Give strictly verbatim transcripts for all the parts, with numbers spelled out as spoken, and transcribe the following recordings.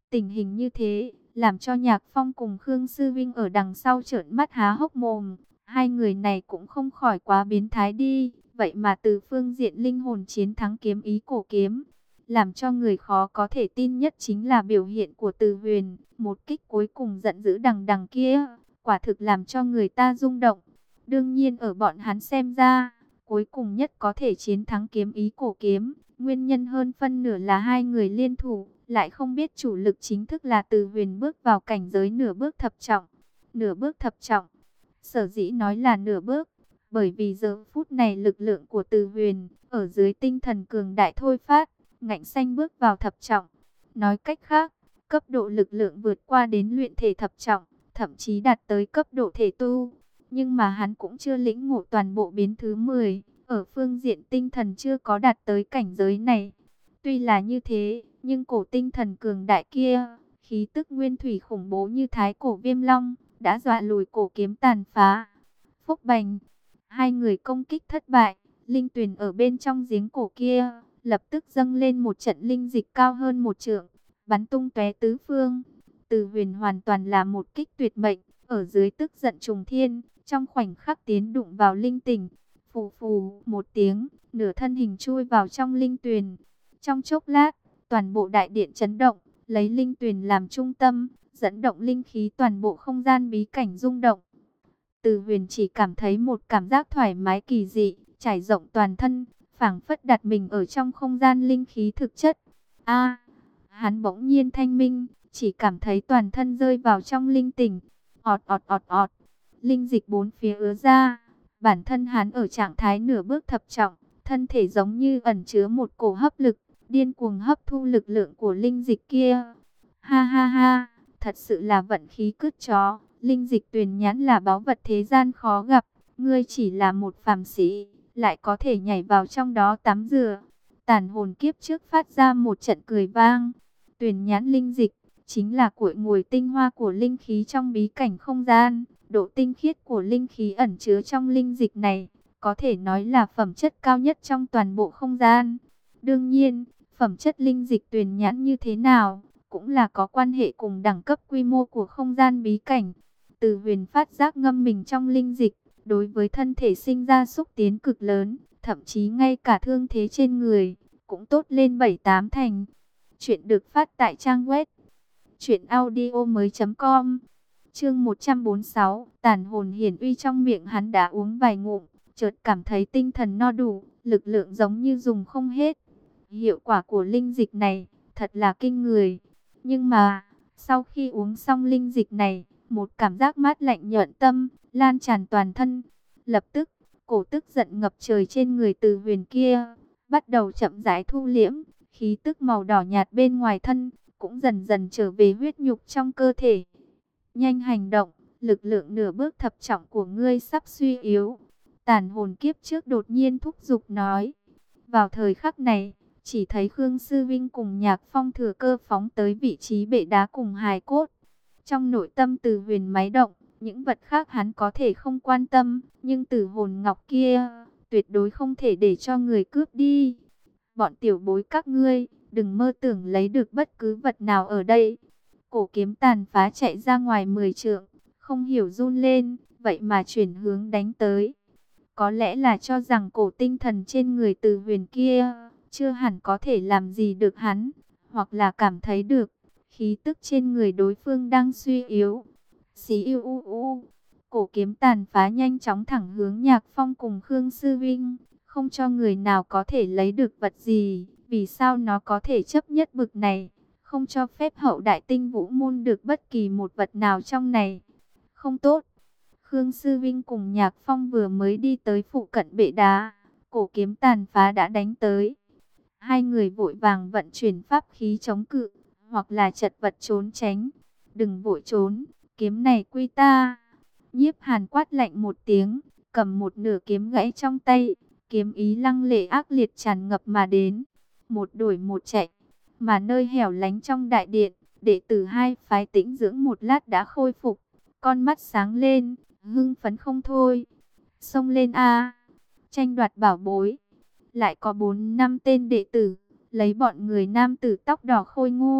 Tình hình như thế, làm cho Nhạc Phong cùng Khương Sư Vinh ở đằng sau trợn mắt há hốc mồm. Hai người này cũng không khỏi quá biến thái đi, vậy mà từ phương diện linh hồn chiến thắng kiếm ý cổ kiếm. Làm cho người khó có thể tin nhất chính là biểu hiện của Từ Huyền, một kích cuối cùng giận dữ đằng đằng kia, quả thực làm cho người ta rung động. Đương nhiên ở bọn hắn xem ra, cuối cùng nhất có thể chiến thắng kiếm ý cổ kiếm, nguyên nhân hơn phân nửa là hai người liên thủ, lại không biết chủ lực chính thức là Từ Huyền bước vào cảnh giới nửa bước thập trọng. Nửa bước thập trọng, sở dĩ nói là nửa bước, bởi vì giờ phút này lực lượng của Từ Huyền, ở dưới tinh thần cường đại thôi phát, ngạnh xanh bước vào thập trọng. Nói cách khác, cấp độ lực lượng vượt qua đến luyện thể thập trọng, thậm chí đạt tới cấp độ thể tu. Nhưng mà hắn cũng chưa lĩnh ngộ toàn bộ biến thứ mười, ở phương diện tinh thần chưa có đạt tới cảnh giới này. Tuy là như thế, nhưng cổ tinh thần cường đại kia, khí tức nguyên thủy khủng bố như thái cổ viêm long, đã dọa lùi cổ kiếm tàn phá. Phúc bành, hai người công kích thất bại, linh tuyền ở bên trong giếng cổ kia, lập tức dâng lên một trận linh dịch cao hơn một trượng, bắn tung tóe tứ phương. Từ Huyền hoàn toàn là một kích tuyệt mệnh, ở dưới tức giận trùng thiên, trong khoảnh khắc tiến đụng vào linh tỉnh, phù phù một tiếng, nửa thân hình chui vào trong linh tuyền. Trong chốc lát, toàn bộ đại điện chấn động, lấy linh tuyền làm trung tâm, dẫn động linh khí toàn bộ không gian bí cảnh rung động. Từ Huyền chỉ cảm thấy một cảm giác thoải mái kỳ dị, trải rộng toàn thân, phảng phất đặt mình ở trong không gian linh khí thực chất. A, hắn bỗng nhiên thanh minh, chỉ cảm thấy toàn thân rơi vào trong linh tỉnh. Ọt ọt ọt ọt, linh dịch bốn phía ứa ra, bản thân hắn ở trạng thái nửa bước thập trọng, thân thể giống như ẩn chứa một cổ hấp lực, điên cuồng hấp thu lực lượng của linh dịch kia. Ha ha ha, thật sự là vận khí cứt chó, linh dịch tuyền nhãn là báu vật thế gian khó gặp, ngươi chỉ là một phàm sĩ, lại có thể nhảy vào trong đó tắm rửa. Tàn hồn kiếp trước phát ra một trận cười vang. Tuyền nhãn linh dịch chính là cội nguồn tinh hoa của linh khí trong bí cảnh không gian. Độ tinh khiết của linh khí ẩn chứa trong linh dịch này, có thể nói là phẩm chất cao nhất trong toàn bộ không gian. Đương nhiên, phẩm chất linh dịch tuyền nhãn như thế nào, cũng là có quan hệ cùng đẳng cấp quy mô của không gian bí cảnh. Từ Huyền phát giác ngâm mình trong linh dịch, đối với thân thể sinh ra xúc tiến cực lớn, thậm chí ngay cả thương thế trên người, cũng tốt lên bảy tám thành. Chuyện được phát tại trang web truyện audio mới chấm com. Chương một trăm bốn mươi sáu, tàn hồn hiển uy. Trong miệng hắn đã uống vài ngụm, chợt cảm thấy tinh thần no đủ, lực lượng giống như dùng không hết. Hiệu quả của linh dịch này thật là kinh người. Nhưng mà, sau khi uống xong linh dịch này, một cảm giác mát lạnh nhợn tâm, lan tràn toàn thân. Lập tức, cổ tức giận ngập trời trên người Từ Huyền kia, bắt đầu chậm rãi thu liễm, khí tức màu đỏ nhạt bên ngoài thân, cũng dần dần trở về huyết nhục trong cơ thể. Nhanh hành động, lực lượng nửa bước thập trọng của ngươi sắp suy yếu. Tàn hồn kiếp trước đột nhiên thúc giục nói. Vào thời khắc này, chỉ thấy Khương Sư Vinh cùng Nhạc Phong thừa cơ phóng tới vị trí bệ đá cùng hài cốt. Trong nội tâm Từ Huyền máy động, những vật khác hắn có thể không quan tâm, nhưng tử hồn ngọc kia, tuyệt đối không thể để cho người cướp đi. Bọn tiểu bối các ngươi, đừng mơ tưởng lấy được bất cứ vật nào ở đây. Cổ kiếm tàn phá chạy ra ngoài mười trượng, không hiểu run lên, vậy mà chuyển hướng đánh tới. Có lẽ là cho rằng cổ tinh thần trên người Từ Huyền kia chưa hẳn có thể làm gì được hắn, hoặc là cảm thấy được khí tức trên người đối phương đang suy yếu. Xí u u u, cổ kiếm tàn phá nhanh chóng thẳng hướng Nhạc Phong cùng Khương Sư Vinh, không cho người nào có thể lấy được vật gì. Vì sao nó có thể chấp nhất bực này, không cho phép hậu đại tinh vũ môn được bất kỳ một vật nào trong này? Không tốt. Khương Sư Vinh cùng Nhạc Phong vừa mới đi tới phụ cận bệ đá, cổ kiếm tàn phá đã đánh tới. Hai người vội vàng vận chuyển pháp khí chống cự, hoặc là chật vật trốn tránh. Đừng vội trốn, kiếm này quy ta. Nhiếp Hàn quát lạnh một tiếng, cầm một nửa kiếm gãy trong tay, kiếm ý lăng lệ ác liệt tràn ngập mà đến. Một đuổi một chạy, mà nơi hẻo lánh trong đại điện, đệ tử hai phái tĩnh dưỡng một lát đã khôi phục, con mắt sáng lên, hưng phấn không thôi. Xông lên a, tranh đoạt bảo bối. Lại có bốn năm tên đệ tử, lấy bọn người nam tử tóc đỏ khôi ngô,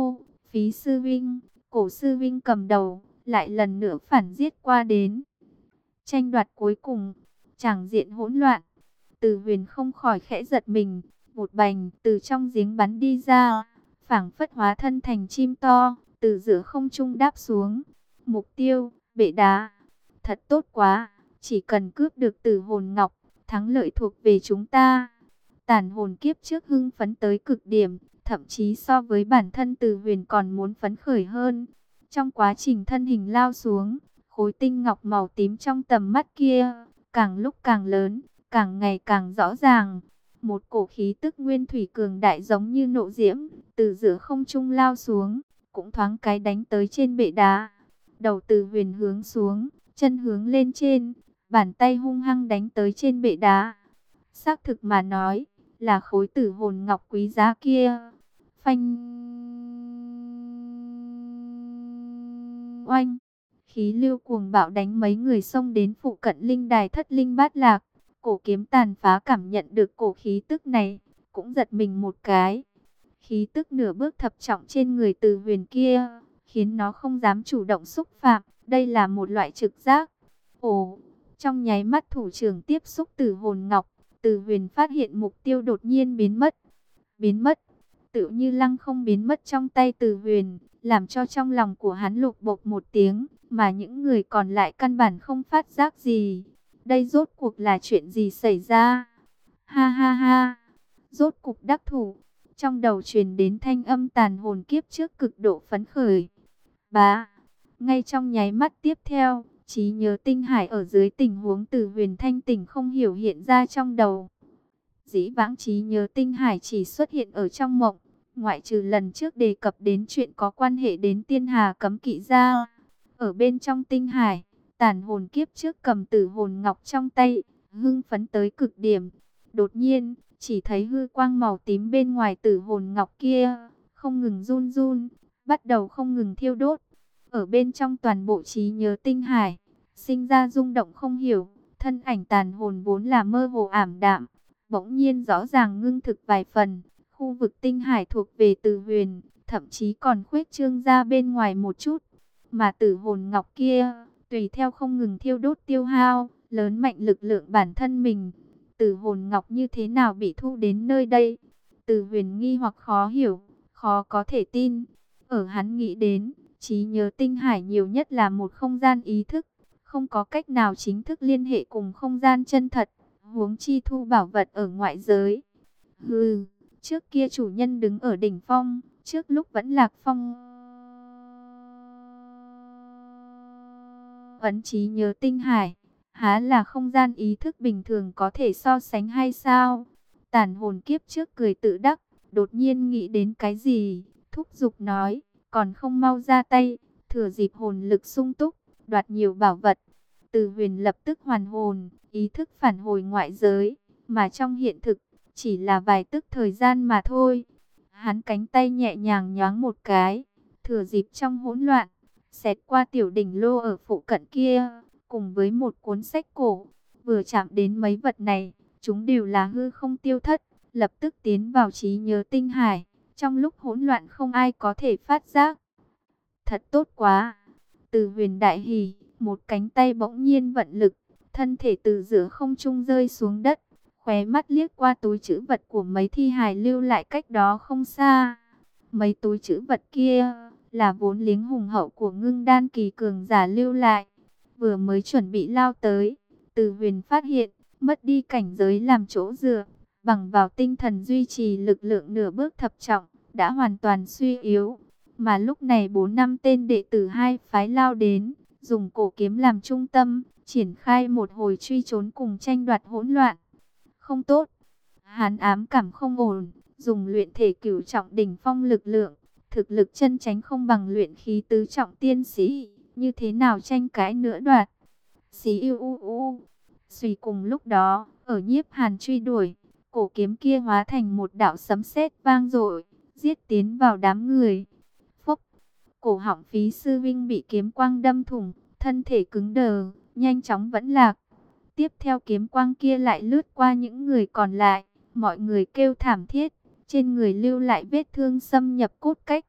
Phí sư vinh, Cổ sư vinh cầm đầu, lại lần nữa phản giết qua đến. Tranh đoạt cuối cùng, tràng diện hỗn loạn. Từ Huyền không khỏi khẽ giật mình, một bành từ trong giếng bắn đi ra, phảng phất hóa thân thành chim to, từ giữa không trung đáp xuống. Mục tiêu, bệ đá. Thật tốt quá, chỉ cần cướp được Tử Hồn Ngọc, thắng lợi thuộc về chúng ta. Tàn hồn kiếp trước hưng phấn tới cực điểm, thậm chí so với bản thân Từ Huyền còn muốn phấn khởi hơn. Trong quá trình thân hình lao xuống, khối tinh ngọc màu tím trong tầm mắt kia, càng lúc càng lớn, càng ngày càng rõ ràng. Một cổ khí tức nguyên thủy cường đại giống như nộ diễm, từ giữa không trung lao xuống, cũng thoáng cái đánh tới trên bệ đá. Đầu Từ Huyền hướng xuống, chân hướng lên trên, bàn tay hung hăng đánh tới trên bệ đá. Xác thực mà nói, là khối Tử Hồn Ngọc quý giá kia. Phanh oanh, khí lưu cuồng bạo đánh mấy người xông đến phụ cận linh đài thất linh bát lạc. Cổ kiếm tàn phá cảm nhận được cổ khí tức này, cũng giật mình một cái. Khí tức nửa bước thập trọng trên người Từ Huyền kia, khiến nó không dám chủ động xúc phạm. Đây là một loại trực giác. Ồ, trong nháy mắt thủ trưởng tiếp xúc Tử Hồn Ngọc, Từ Huyền phát hiện mục tiêu đột nhiên biến mất. Biến mất, tự như lăng không biến mất trong tay Từ Huyền, làm cho trong lòng của hắn lục bộp một tiếng, mà những người còn lại căn bản không phát giác gì. Đây rốt cuộc là chuyện gì xảy ra? Ha ha ha, rốt cục đắc thủ. Trong đầu truyền đến thanh âm tàn hồn kiếp trước cực độ phấn khởi. Bá, ngay trong nháy mắt tiếp theo, trí nhớ tinh hải ở dưới tình huống Từ Huyền thanh tỉnh không hiểu hiện ra trong đầu. Dĩ vãng trí nhớ tinh hải chỉ xuất hiện ở trong mộng, ngoại trừ lần trước đề cập đến chuyện có quan hệ đến tiên hà cấm kỵ ra. Ở bên trong tinh hải, tàn hồn kiếp trước cầm Tử Hồn Ngọc trong tay, hưng phấn tới cực điểm. Đột nhiên, chỉ thấy hư quang màu tím bên ngoài Tử Hồn Ngọc kia, không ngừng run run, bắt đầu không ngừng thiêu đốt. Ở bên trong toàn bộ trí nhớ tinh hải, sinh ra rung động không hiểu, thân ảnh tàn hồn vốn là mơ hồ ảm đạm, bỗng nhiên rõ ràng ngưng thực vài phần. Khu vực tinh hải thuộc về Từ Huyền, thậm chí còn khuếch trương ra bên ngoài một chút. Mà Tử Hồn Ngọc kia, tùy theo không ngừng thiêu đốt tiêu hao, lớn mạnh lực lượng bản thân mình. Tử Hồn Ngọc như thế nào bị thu đến nơi đây? Từ Huyền nghi hoặc khó hiểu, khó có thể tin. Ở hắn nghĩ đến, trí nhớ tinh hải nhiều nhất là một không gian ý thức, không có cách nào chính thức liên hệ cùng không gian chân thật, huống chi thu bảo vật ở ngoại giới. Hừ, trước kia chủ nhân đứng ở đỉnh phong, trước lúc vẫn lạc phong ấn trí nhớ tinh hải, há là không gian ý thức bình thường có thể so sánh hay sao? Tàn hồn kiếp trước cười tự đắc, đột nhiên nghĩ đến cái gì, thúc giục nói, còn không mau ra tay, thừa dịp hồn lực sung túc, đoạt nhiều bảo vật. Từ Huyền lập tức hoàn hồn, ý thức phản hồi ngoại giới, mà trong hiện thực, chỉ là vài tức thời gian mà thôi. Hắn cánh tay nhẹ nhàng nhoáng một cái, thừa dịp trong hỗn loạn, xẹt qua tiểu đỉnh lô ở phụ cận kia, cùng với một cuốn sách cổ. Vừa chạm đến mấy vật này, chúng đều là hư không tiêu thất, lập tức tiến vào trí nhớ tinh hải. Trong lúc hỗn loạn không ai có thể phát giác. Thật tốt quá! Từ Huyền đại hỉ, một cánh tay bỗng nhiên vận lực, thân thể từ giữa không trung rơi xuống đất. Khóe mắt liếc qua túi trữ vật của mấy thi hài lưu lại cách đó không xa. Mấy túi trữ vật kia là vốn liếng hùng hậu của ngưng đan kỳ cường giả lưu lại. Vừa mới chuẩn bị lao tới, Từ Huyền phát hiện, mất đi cảnh giới làm chỗ dựa, bằng vào tinh thần duy trì lực lượng nửa bước thập trọng, đã hoàn toàn suy yếu. Mà lúc này bốn năm tên đệ tử hai phái lao đến, dùng cổ kiếm làm trung tâm, triển khai một hồi truy trốn cùng tranh đoạt hỗn loạn. Không tốt, hắn ám cảm không ổn, dùng luyện thể cửu trọng đỉnh phong lực lượng, thực lực chân chánh không bằng luyện khí tứ trọng tiên sĩ, như thế nào tranh cãi nữa đoạt. Xí u u u, suy cùng lúc đó, ở Nhiếp Hàn truy đuổi, cổ kiếm kia hóa thành một đạo sấm sét vang dội, giết tiến vào đám người. Phốc, cổ họng Phí sư vinh bị kiếm quang đâm thủng, thân thể cứng đờ, nhanh chóng vẫn lạc. Tiếp theo kiếm quang kia lại lướt qua những người còn lại, mọi người kêu thảm thiết, trên người lưu lại vết thương xâm nhập cốt cách.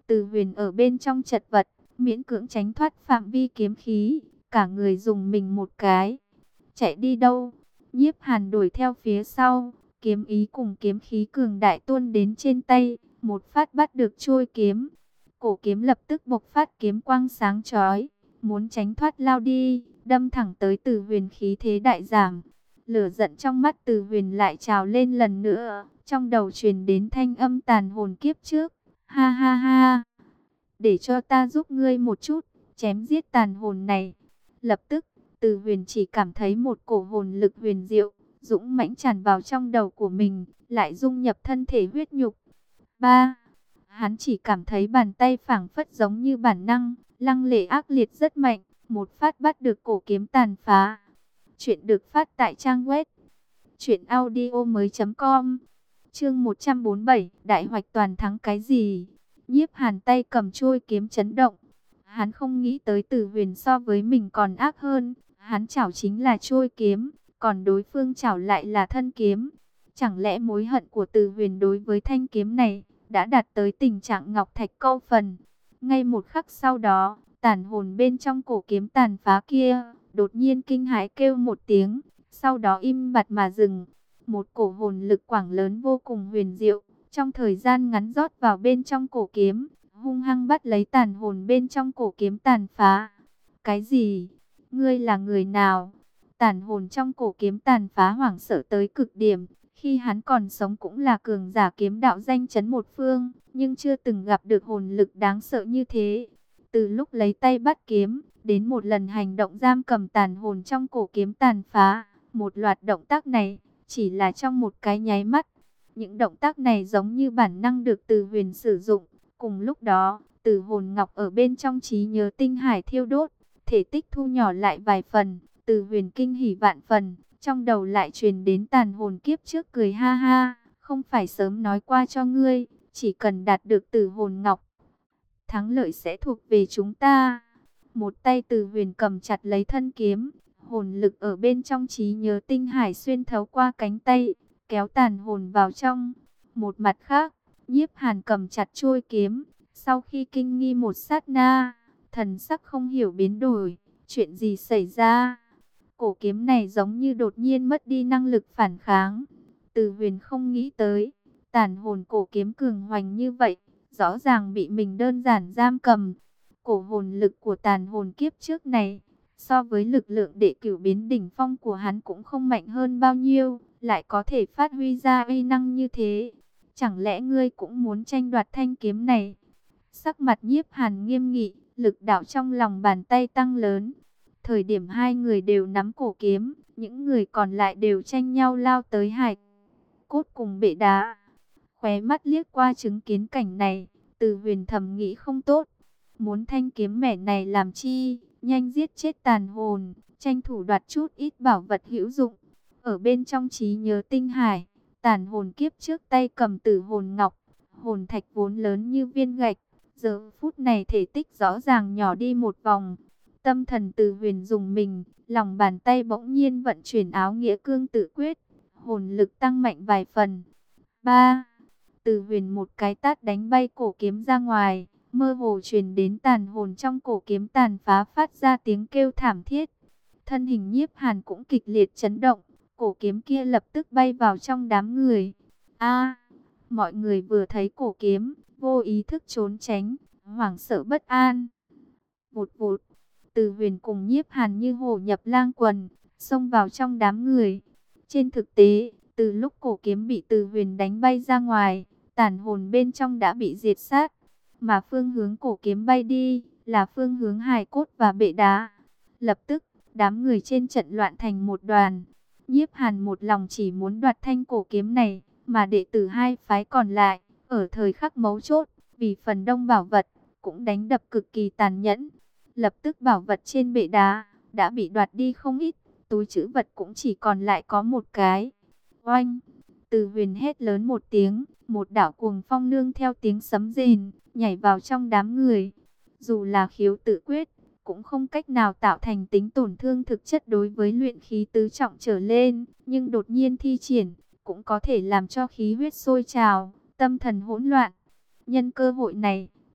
Từ Huyền ở bên trong chật vật, miễn cưỡng tránh thoát phạm vi kiếm khí, cả người dùng mình một cái. Chạy đi đâu? Nhiếp Hàn đuổi theo phía sau, kiếm ý cùng kiếm khí cường đại tuôn đến trên tay, một phát bắt được trôi kiếm. Cổ kiếm lập tức bộc phát kiếm quang sáng chói, muốn tránh thoát lao đi, đâm thẳng tới Từ Huyền, khí thế đại giảm. Lửa giận trong mắt Từ Huyền lại trào lên lần nữa, trong đầu truyền đến thanh âm tàn hồn kiếp trước. Ha ha ha, để cho ta giúp ngươi một chút, chém giết tàn hồn này. Lập tức, Từ Huyền chỉ cảm thấy một cổ hồn lực huyền diệu, dũng mãnh tràn vào trong đầu của mình, lại dung nhập thân thể huyết nhục. Ba, hắn chỉ cảm thấy bàn tay phảng phất giống như bản năng, lăng lệ ác liệt rất mạnh, một phát bắt được cổ kiếm tàn phá. Chuyện được phát tại trang web truyện audio mới chấm com. Chương một trăm bốn mươi bảy, đại hoạch toàn thắng cái gì? Nhiếp Hàn tay cầm trôi kiếm chấn động. Hắn không nghĩ tới Từ Huyền so với mình còn ác hơn, hắn chảo chính là trôi kiếm, còn đối phương chảo lại là thân kiếm. Chẳng lẽ mối hận của Từ Huyền đối với thanh kiếm này đã đạt tới tình trạng ngọc thạch câu phần? Ngay một khắc sau đó, tàn hồn bên trong cổ kiếm tàn phá kia đột nhiên kinh hãi kêu một tiếng, sau đó im bặt mà dừng. Một cổ hồn lực quảng lớn vô cùng huyền diệu, trong thời gian ngắn rót vào bên trong cổ kiếm, hung hăng bắt lấy tàn hồn bên trong cổ kiếm tàn phá. Cái gì? Ngươi là người nào? Tàn hồn trong cổ kiếm tàn phá hoảng sợ tới cực điểm. Khi hắn còn sống cũng là cường giả kiếm đạo danh chấn một phương, nhưng chưa từng gặp được hồn lực đáng sợ như thế. Từ lúc lấy tay bắt kiếm, đến một lần hành động giam cầm tàn hồn trong cổ kiếm tàn phá, một loạt động tác này, chỉ là trong một cái nháy mắt. Những động tác này giống như bản năng được Từ Huyền sử dụng. Cùng lúc đó, Tử hồn ngọc ở bên trong trí nhớ tinh hải thiêu đốt, thể tích thu nhỏ lại vài phần. Từ Huyền kinh hỉ vạn phần, trong đầu lại truyền đến tàn hồn kiếp trước cười ha ha. Không phải sớm nói qua cho ngươi, chỉ cần đạt được Tử hồn ngọc, thắng lợi sẽ thuộc về chúng ta. Một tay Từ Huyền cầm chặt lấy thân kiếm, hồn lực ở bên trong trí nhớ tinh hải xuyên thấu qua cánh tay, kéo tàn hồn vào trong. Một mặt khác, Nhiếp Hàn cầm chặt chuôi kiếm, sau khi kinh nghi một sát na, thần sắc không hiểu biến đổi, chuyện gì xảy ra? Cổ kiếm này giống như đột nhiên mất đi năng lực phản kháng. Từ Huyền không nghĩ tới, tàn hồn cổ kiếm cường hoành như vậy, rõ ràng bị mình đơn giản giam cầm. Cổ hồn lực của tàn hồn kiếp trước này, so với lực lượng đệ cửu biến đỉnh phong của hắn cũng không mạnh hơn bao nhiêu, lại có thể phát huy ra uy năng như thế. Chẳng lẽ ngươi cũng muốn tranh đoạt thanh kiếm này? Sắc mặt Nhiếp Hàn nghiêm nghị, lực đạo trong lòng bàn tay tăng lớn. Thời điểm hai người đều nắm cổ kiếm, những người còn lại đều tranh nhau lao tới hải cốt cùng bệ đá. Khóe mắt liếc qua chứng kiến cảnh này, Từ Huyền thầm nghĩ không tốt. Muốn thanh kiếm mẻ này làm chi? Nhanh giết chết tàn hồn, tranh thủ đoạt chút ít bảo vật hữu dụng. Ở bên trong trí nhớ tinh hải, tàn hồn kiếp trước tay cầm Tử hồn ngọc, hồn thạch vốn lớn như viên gạch, giờ phút này thể tích rõ ràng nhỏ đi một vòng. Tâm thần Từ Huyền dùng mình, lòng bàn tay bỗng nhiên vận chuyển áo nghĩa cương tự quyết, hồn lực tăng mạnh vài phần. Ba, Từ Huyền một cái tát đánh bay cổ kiếm ra ngoài, mơ hồ truyền đến tàn hồn trong cổ kiếm tàn phá phát ra tiếng kêu thảm thiết. Thân hình Nhiếp Hàn cũng kịch liệt chấn động, cổ kiếm kia lập tức bay vào trong đám người. A, mọi người vừa thấy cổ kiếm, vô ý thức trốn tránh, hoảng sợ bất an. Vụt vụt, Từ Huyền cùng Nhiếp Hàn như hổ nhập lang quần, xông vào trong đám người. Trên thực tế, từ lúc cổ kiếm bị Từ Huyền đánh bay ra ngoài, tàn hồn bên trong đã bị diệt sát, mà phương hướng cổ kiếm bay đi là phương hướng hài cốt và bệ đá. Lập tức, đám người trên trận loạn thành một đoàn. Nhiếp Hàn một lòng chỉ muốn đoạt thanh cổ kiếm này, mà đệ tử hai phái còn lại, ở thời khắc mấu chốt, vì phần đông bảo vật, cũng đánh đập cực kỳ tàn nhẫn. Lập tức bảo vật trên bệ đá, đã bị đoạt đi không ít, túi trữ vật cũng chỉ còn lại có một cái. Oanh! Từ Huyền hét lớn một tiếng, một đạo cuồng phong nương theo tiếng sấm rền, nhảy vào trong đám người. Dù là khiếu tự quyết, cũng không cách nào tạo thành tính tổn thương thực chất đối với luyện khí tứ trọng trở lên, nhưng đột nhiên thi triển, cũng có thể làm cho khí huyết sôi trào, tâm thần hỗn loạn. Nhân cơ hội này,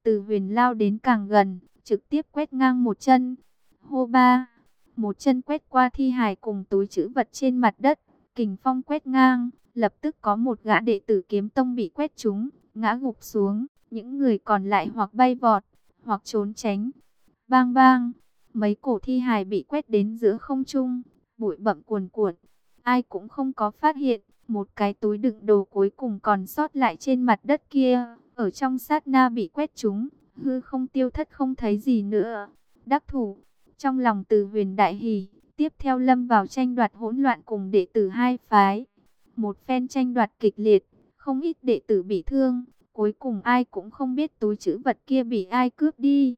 Từ Huyền lao đến càng gần, trực tiếp quét ngang một chân. Hô ba, một chân quét qua thi hài cùng túi trữ vật trên mặt đất, kình phong quét ngang, lập tức có một gã đệ tử Kiếm Tông bị quét trúng, ngã gục xuống, những người còn lại hoặc bay vọt, hoặc trốn tránh. Bang bang, mấy cổ thi hài bị quét đến giữa không trung, bụi bặm cuồn cuộn. Ai cũng không có phát hiện, một cái túi đựng đồ cuối cùng còn sót lại trên mặt đất kia, ở trong sát na bị quét trúng, hư không tiêu thất không thấy gì nữa. Đắc thủ, trong lòng Từ Huyền đại hỉ, tiếp theo lâm vào tranh đoạt hỗn loạn cùng đệ tử hai phái. Một phen tranh đoạt kịch liệt, không ít đệ tử bị thương, cuối cùng ai cũng không biết túi trữ vật kia bị ai cướp đi.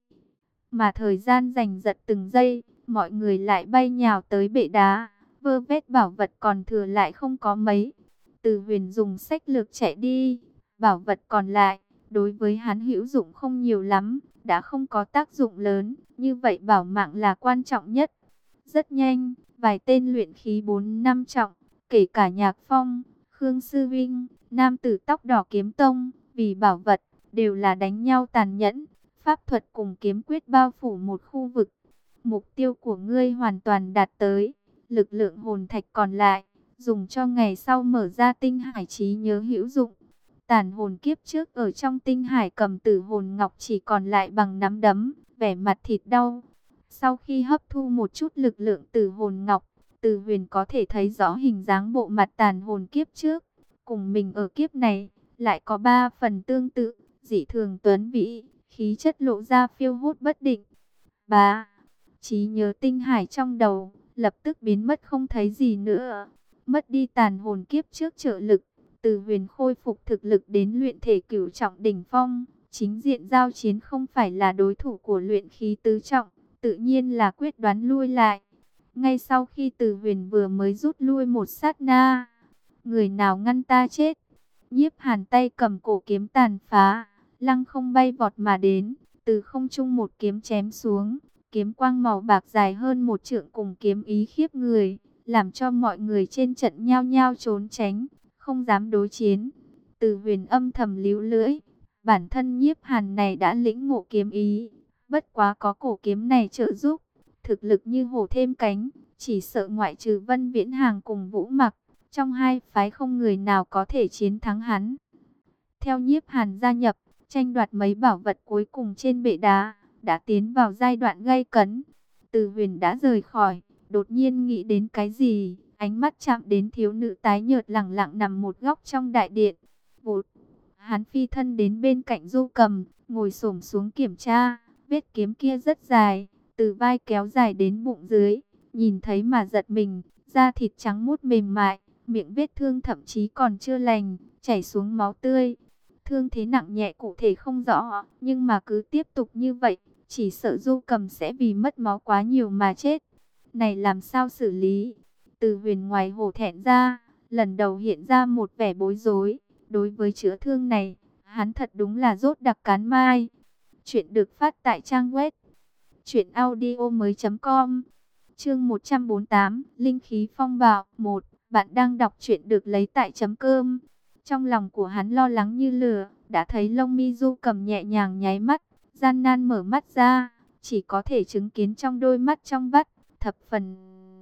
Mà thời gian giành giật từng giây, mọi người lại bay nhào tới bệ đá, vơ vét bảo vật còn thừa lại không có mấy. Từ Huyền dùng sách lược chạy đi, bảo vật còn lại, đối với hắn hữu dụng không nhiều lắm, đã không có tác dụng lớn, như vậy bảo mạng là quan trọng nhất. Rất nhanh, vài tên luyện khí bốn năm trọng, kể cả Nhạc Phong, Khương Sư Vinh, nam tử tóc đỏ Kiếm Tông, vì bảo vật, đều là đánh nhau tàn nhẫn, pháp thuật cùng kiếm quyết bao phủ một khu vực. Mục tiêu của ngươi hoàn toàn đạt tới, lực lượng hồn thạch còn lại, dùng cho ngày sau mở ra tinh hải trí nhớ hữu dụng. Tàn hồn kiếp trước ở trong tinh hải cầm tử hồn ngọc chỉ còn lại bằng nắm đấm, vẻ mặt thịt đau. Sau khi hấp thu một chút lực lượng từ hồn ngọc, Từ Huyền có thể thấy rõ hình dáng bộ mặt tàn hồn kiếp trước. Cùng mình ở kiếp này, lại có ba phần tương tự, dị thường tuấn vĩ, khí chất lộ ra phiêu hốt bất định. Bá, trí nhớ tinh hải trong đầu, lập tức biến mất không thấy gì nữa. Mất đi tàn hồn kiếp trước trợ lực, Từ Huyền khôi phục thực lực đến luyện thể cửu trọng đỉnh phong. Chính diện giao chiến không phải là đối thủ của luyện khí tứ trọng, tự nhiên là quyết đoán lui lại. Ngay sau khi Từ Huyền vừa mới rút lui một sát na, người nào ngăn ta chết? Nhiếp Hàn tay cầm cổ kiếm tàn phá, lăng không bay vọt mà đến, từ không trung một kiếm chém xuống, kiếm quang màu bạc dài hơn một trượng cùng kiếm ý khiếp người, làm cho mọi người trên trận nhao nhao trốn tránh, không dám đối chiến. Từ Huyền âm thầm líu lưỡi, bản thân Nhiếp Hàn này đã lĩnh ngộ kiếm ý, bất quá có cổ kiếm này trợ giúp, thực lực như hổ thêm cánh, chỉ sợ ngoại trừ Vân Viễn Hàng cùng Vũ Mặc, trong hai phái không người nào có thể chiến thắng hắn. Theo Nhiếp Hàn gia nhập, tranh đoạt mấy bảo vật cuối cùng trên bệ đá, đã tiến vào giai đoạn gay cấn. Từ Huyền đã rời khỏi, đột nhiên nghĩ đến cái gì, ánh mắt chạm đến thiếu nữ tái nhợt lẳng lặng nằm một góc trong đại điện. Vụt, hắn phi thân đến bên cạnh Du Cầm, ngồi xổm xuống kiểm tra, vết kiếm kia rất dài, từ vai kéo dài đến bụng dưới, nhìn thấy mà giật mình, da thịt trắng muốt mềm mại, miệng vết thương thậm chí còn chưa lành, chảy xuống máu tươi. Thương thế nặng nhẹ cụ thể không rõ, nhưng mà cứ tiếp tục như vậy, chỉ sợ Du Cầm sẽ vì mất máu quá nhiều mà chết. Này làm sao xử lý? Từ Huyền ngoài hổ thẹn ra, lần đầu hiện ra một vẻ bối rối. Đối với chữa thương này, hắn thật đúng là rốt đặc cán mai. Chuyện được phát tại trang web truyện audio mới chấm com. Chương một trăm bốn mươi tám, Linh khí phong bạo một. Bạn đang đọc truyện được lấy tại chấm cơm. Trong lòng của hắn lo lắng như lửa, đã thấy lông mi Du Cầm nhẹ nhàng nháy mắt, gian nan mở mắt ra, chỉ có thể chứng kiến trong đôi mắt trong vắt, thập phần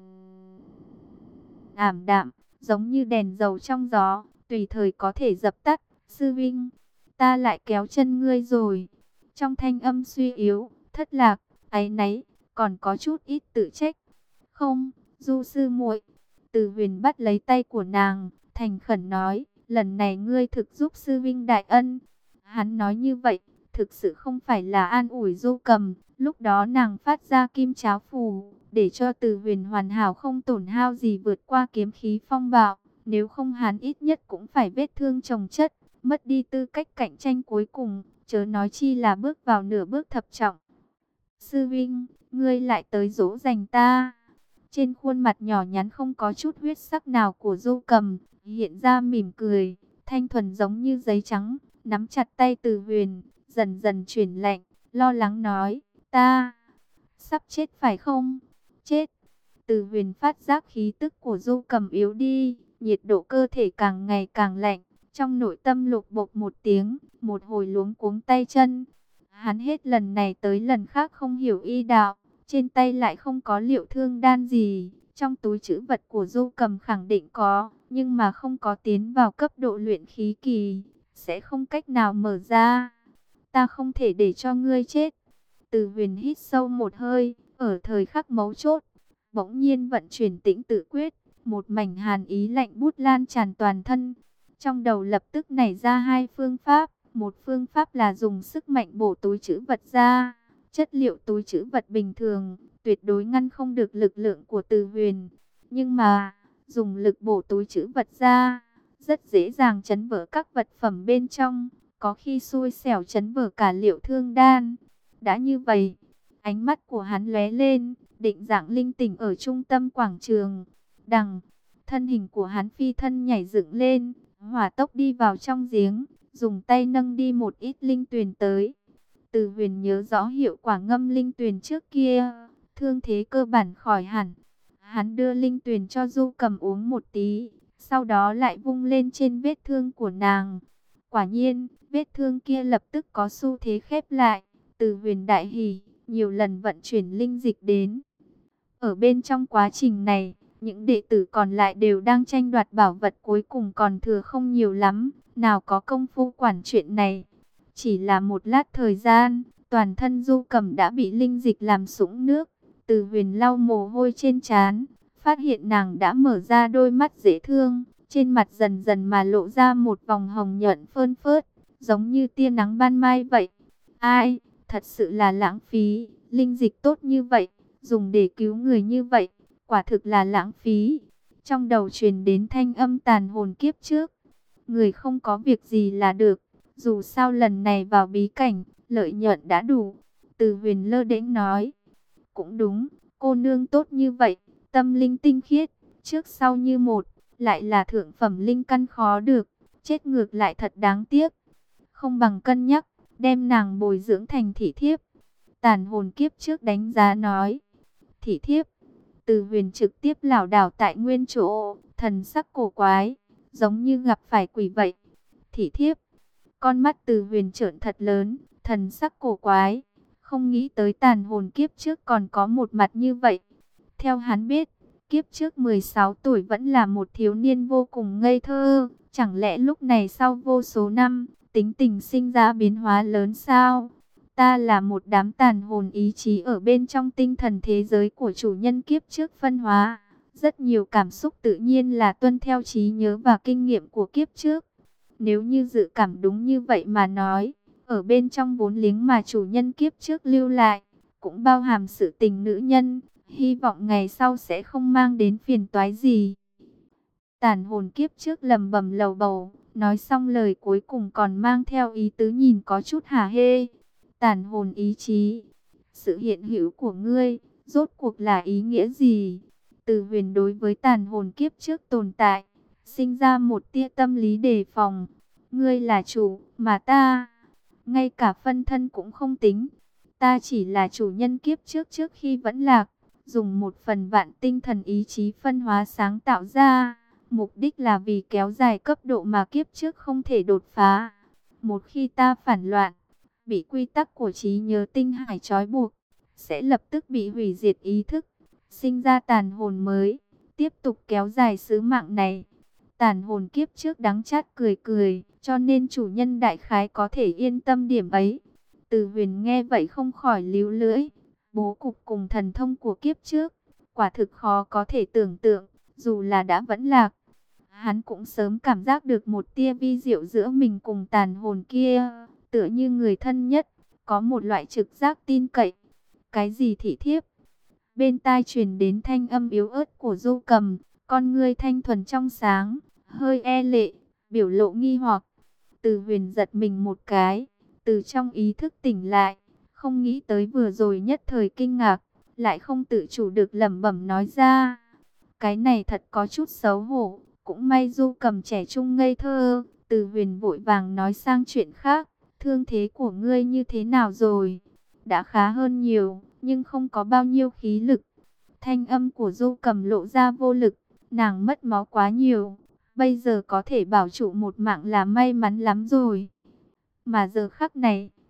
ảm đạm, giống như đèn dầu trong gió, tùy thời có thể dập tắt. Sư Vinh, ta lại kéo chân ngươi rồi. Trong thanh âm suy yếu, thất lạc, áy náy, còn có chút ít tự trách. Không, Du sư muội. Từ Huyền bắt lấy tay của nàng, thành khẩn nói, lần này ngươi thực giúp sư Vinh đại ân. Hắn nói như vậy, thực sự không phải là an ủi Du Cầm. Lúc đó nàng phát ra kim cháo phù, để cho Từ Huyền hoàn hảo không tổn hao gì vượt qua kiếm khí phong bạo. Nếu không hắn ít nhất cũng phải vết thương chồng chất, mất đi tư cách cạnh tranh cuối cùng, chớ nói chi là bước vào nửa bước thập trọng. Sư Vinh, ngươi lại tới dỗ dành ta. Trên khuôn mặt nhỏ nhắn không có chút huyết sắc nào của Du Cầm, hiện ra mỉm cười, thanh thuần giống như giấy trắng, nắm chặt tay Từ Huyền, dần dần chuyển lạnh, lo lắng nói, ta sắp chết phải không? Chết. Từ Huyền phát giác khí tức của Du Cầm yếu đi, nhiệt độ cơ thể càng ngày càng lạnh, trong nội tâm lục bộc một tiếng, một hồi luống cuống tay chân. Hắn hết lần này tới lần khác không hiểu y đạo, trên tay lại không có liệu thương đan gì. Trong túi trữ vật của Du Cầm khẳng định có, nhưng mà không có tiến vào cấp độ luyện khí kỳ, sẽ không cách nào mở ra. Ta không thể để cho ngươi chết. Từ Huyền hít sâu một hơi, ở thời khắc mấu chốt, bỗng nhiên vận chuyển tĩnh tự quyết, một mảnh hàn ý lạnh bút lan tràn toàn thân. Trong đầu lập tức nảy ra hai phương pháp, một phương pháp là dùng sức mạnh bổ túi trữ vật ra. Chất liệu túi trữ vật bình thường, tuyệt đối ngăn không được lực lượng của Từ Huyền. Nhưng mà, dùng lực bổ túi trữ vật ra, rất dễ dàng chấn vỡ các vật phẩm bên trong, có khi xui xẻo chấn vỡ cả liệu thương đan. Đã như vậy, ánh mắt của hắn lóe lên, định dạng linh tỉnh ở trung tâm quảng trường. Đằng, thân hình của hắn phi thân nhảy dựng lên, hỏa tốc đi vào trong giếng, dùng tay nâng đi một ít linh tuyền tới. Từ Huyền nhớ rõ hiệu quả ngâm linh tuyền trước kia, thương thế cơ bản khỏi hẳn. Hắn đưa linh tuyền cho Du Cầm uống một tí, sau đó lại vung lên trên vết thương của nàng. Quả nhiên, vết thương kia lập tức có xu thế khép lại. Từ Huyền đại hỉ, nhiều lần vận chuyển linh dịch đến. Ở bên trong quá trình này, những đệ tử còn lại đều đang tranh đoạt bảo vật cuối cùng còn thừa không nhiều lắm, nào có công phu quản chuyện này. Chỉ là một lát thời gian, toàn thân Du Cầm đã bị linh dịch làm sũng nước. Từ Huyền lau mồ hôi trên trán, phát hiện nàng đã mở ra đôi mắt dễ thương, trên mặt dần dần mà lộ ra một vòng hồng nhuận phơn phớt, giống như tia nắng ban mai vậy. Ai, thật sự là lãng phí, linh dịch tốt như vậy, dùng để cứu người như vậy, quả thực là lãng phí. Trong đầu truyền đến thanh âm tàn hồn kiếp trước, người không có việc gì là được, dù sao lần này vào bí cảnh, lợi nhuận đã đủ. Từ Huyền lơ đễnh nói, cũng đúng, cô nương tốt như vậy, tâm linh tinh khiết, trước sau như một, lại là thượng phẩm linh căn khó được, chết ngược lại thật đáng tiếc. Không bằng cân nhắc, đem nàng bồi dưỡng thành thị thiếp. Tàn hồn kiếp trước đánh giá nói, thị thiếp. Từ Huyền trực tiếp lảo đảo tại nguyên chỗ, thần sắc cổ quái, giống như gặp phải quỷ vậy. Thị thiếp, con mắt Từ Huyền trợn thật lớn, thần sắc cổ quái, không nghĩ tới tàn hồn kiếp trước còn có một mặt như vậy. Theo hắn biết, kiếp trước mười sáu tuổi vẫn là một thiếu niên vô cùng ngây thơ, chẳng lẽ lúc này sau vô số năm, tính tình sinh ra biến hóa lớn sao? Ta là một đám tàn hồn ý chí ở bên trong tinh thần thế giới của chủ nhân kiếp trước phân hóa. Rất nhiều cảm xúc tự nhiên là tuân theo trí nhớ và kinh nghiệm của kiếp trước. Nếu như dự cảm đúng như vậy mà nói, ở bên trong vốn liếng mà chủ nhân kiếp trước lưu lại, cũng bao hàm sự tình nữ nhân, hy vọng ngày sau sẽ không mang đến phiền toái gì. Tàn hồn kiếp trước lầm bầm lầu bầu, nói xong lời cuối cùng còn mang theo ý tứ nhìn có chút hả hê. Tàn hồn ý chí, sự hiện hữu của ngươi, rốt cuộc là ý nghĩa gì? Từ Huyền đối với tàn hồn kiếp trước tồn tại, sinh ra một tia tâm lý đề phòng. Ngươi là chủ, mà ta, ngay cả phân thân cũng không tính. Ta chỉ là chủ nhân kiếp trước trước khi vẫn lạc, dùng một phần vạn tinh thần ý chí phân hóa sáng tạo ra. Mục đích là vì kéo dài cấp độ mà kiếp trước không thể đột phá. Một khi ta phản loạn, bị quy tắc của trí nhớ tinh hải trói buộc, sẽ lập tức bị hủy diệt ý thức, sinh ra tàn hồn mới, tiếp tục kéo dài sứ mạng này. Tàn hồn kiếp trước đắng chát cười cười, cho nên chủ nhân đại khái có thể yên tâm điểm ấy. Từ Huyền nghe vậy không khỏi líu lưỡi, bố cục cùng thần thông của kiếp trước, quả thực khó có thể tưởng tượng, dù là đã vẫn lạc. Hắn cũng sớm cảm giác được một tia vi diệu giữa mình cùng tàn hồn kia, tựa như người thân nhất, có một loại trực giác tin cậy. Cái gì thị thiếp? Bên tai truyền đến thanh âm yếu ớt của Du Cầm, con ngươi thanh thuần trong sáng, hơi e lệ, biểu lộ nghi hoặc. Từ Huyền giật mình một cái, từ trong ý thức tỉnh lại, không nghĩ tới vừa rồi nhất thời kinh ngạc, lại không tự chủ được lẩm bẩm nói ra. Cái này thật có chút xấu hổ, cũng may Du Cầm trẻ trung ngây thơ. Từ Huyền vội vàng nói sang chuyện khác, thương thế của ngươi như thế nào rồi? Đã khá hơn nhiều, nhưng không có bao nhiêu khí lực. Thanh âm của Du Cầm lộ ra vô lực, nàng mất máu quá nhiều, bây giờ có thể bảo trụ một mạng là may mắn lắm rồi. Mà giờ khắc này,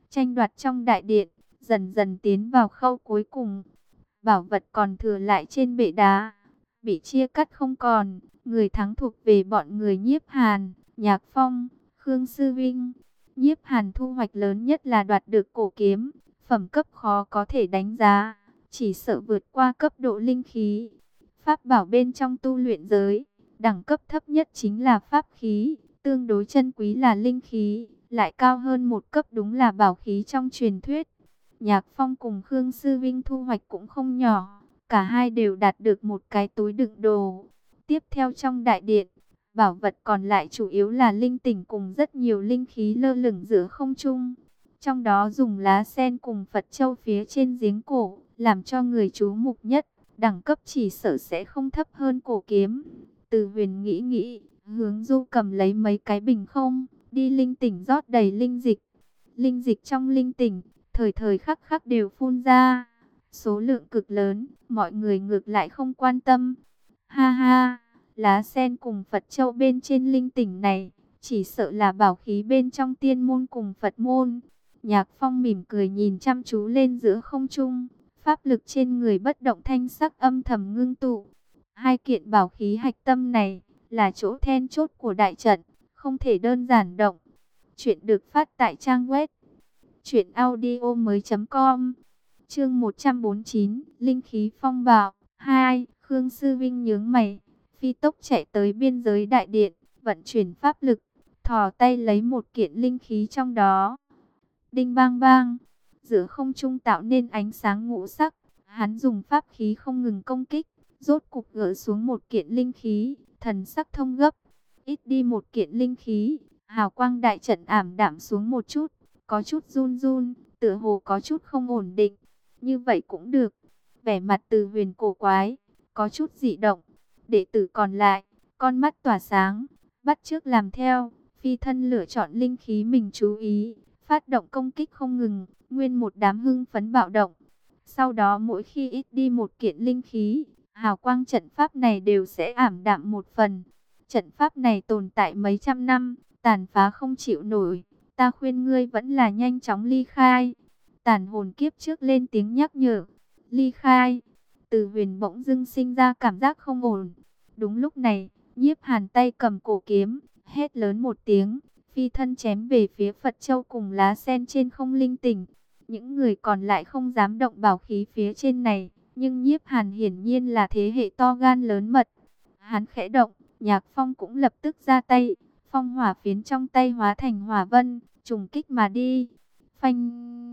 tranh đoạt trong đại điện, dần dần tiến vào khâu cuối cùng. Bảo vật còn thừa lại trên bệ đá, bị chia cắt không còn, người thắng thuộc về bọn người Nhiếp Hàn, Nhạc Phong, Khương Sư Vinh. Nhiếp Hàn thu hoạch lớn nhất là đoạt được cổ kiếm, phẩm cấp khó có thể đánh giá, chỉ sợ vượt qua cấp độ linh khí. Pháp bảo bên trong tu luyện giới, đẳng cấp thấp nhất chính là pháp khí, tương đối chân quý là linh khí, lại cao hơn một cấp đúng là bảo khí trong truyền thuyết. Nhạc Phong cùng Khương Sư Vinh thu hoạch cũng không nhỏ, cả hai đều đạt được một cái túi đựng đồ. Tiếp theo trong đại điện, bảo vật còn lại chủ yếu là linh tỉnh cùng rất nhiều linh khí lơ lửng giữa không trung. Trong đó dùng lá sen cùng Phật châu phía trên giếng cổ, làm cho người chú mục nhất, đẳng cấp chỉ sợ sẽ không thấp hơn cổ kiếm. Từ Huyền nghĩ nghĩ, hướng Du Cầm lấy mấy cái bình không, đi linh tỉnh rót đầy linh dịch. Linh dịch trong linh tỉnh, thời thời khắc khắc đều phun ra, số lượng cực lớn, mọi người ngược lại không quan tâm. Ha ha, lá sen cùng Phật châu bên trên linh tỉnh này, chỉ sợ là bảo khí bên trong tiên môn cùng Phật môn. Nhạc Phong mỉm cười nhìn chăm chú lên giữa không trung, pháp lực trên người bất động thanh sắc âm thầm ngưng tụ. Hai kiện bảo khí hạch tâm này, là chỗ then chốt của đại trận, không thể đơn giản động. Chuyện được phát tại trang web truyện audio mới chấm com. Chương một trăm bốn mươi chín, linh khí phong bạo hai. Khương Sư Vinh nhướng mày, phi tốc chạy tới biên giới đại điện, vận chuyển pháp lực, thò tay lấy một kiện linh khí trong đó. Đinh bang bang, giữa không trung tạo nên ánh sáng ngũ sắc, hắn dùng pháp khí không ngừng công kích, rốt cục gỡ xuống một kiện linh khí, thần sắc thông gấp. Ít đi một kiện linh khí, hào quang đại trận ảm đạm xuống một chút, có chút run run, tựa hồ có chút không ổn định. Như vậy cũng được. Vẻ mặt Từ Huyền cổ quái, có chút dị động. Đệ tử còn lại, con mắt tỏa sáng, bắt chước làm theo, phi thân lựa chọn linh khí mình chú ý, phát động công kích không ngừng, nguyên một đám hưng phấn bạo động. Sau đó mỗi khi ít đi một kiện linh khí, hào quang trận pháp này đều sẽ ảm đạm một phần. Trận pháp này tồn tại mấy trăm năm, tàn phá không chịu nổi. Ta khuyên ngươi vẫn là nhanh chóng ly khai. Tàn hồn kiếp trước lên tiếng nhắc nhở. Ly khai. Từ Huyền bỗng dưng sinh ra cảm giác không ổn. Đúng lúc này, Nhiếp Hàn tay cầm cổ kiếm, hét lớn một tiếng, phi thân chém về phía Phật châu cùng lá sen trên không linh tỉnh. Những người còn lại không dám động bảo khí phía trên này, nhưng Nhiếp Hàn hiển nhiên là thế hệ to gan lớn mật. Hắn khẽ động, Nhạc Phong cũng lập tức ra tay, phong hỏa phiến trong tay hóa thành hỏa vân, trùng kích mà đi. Phanh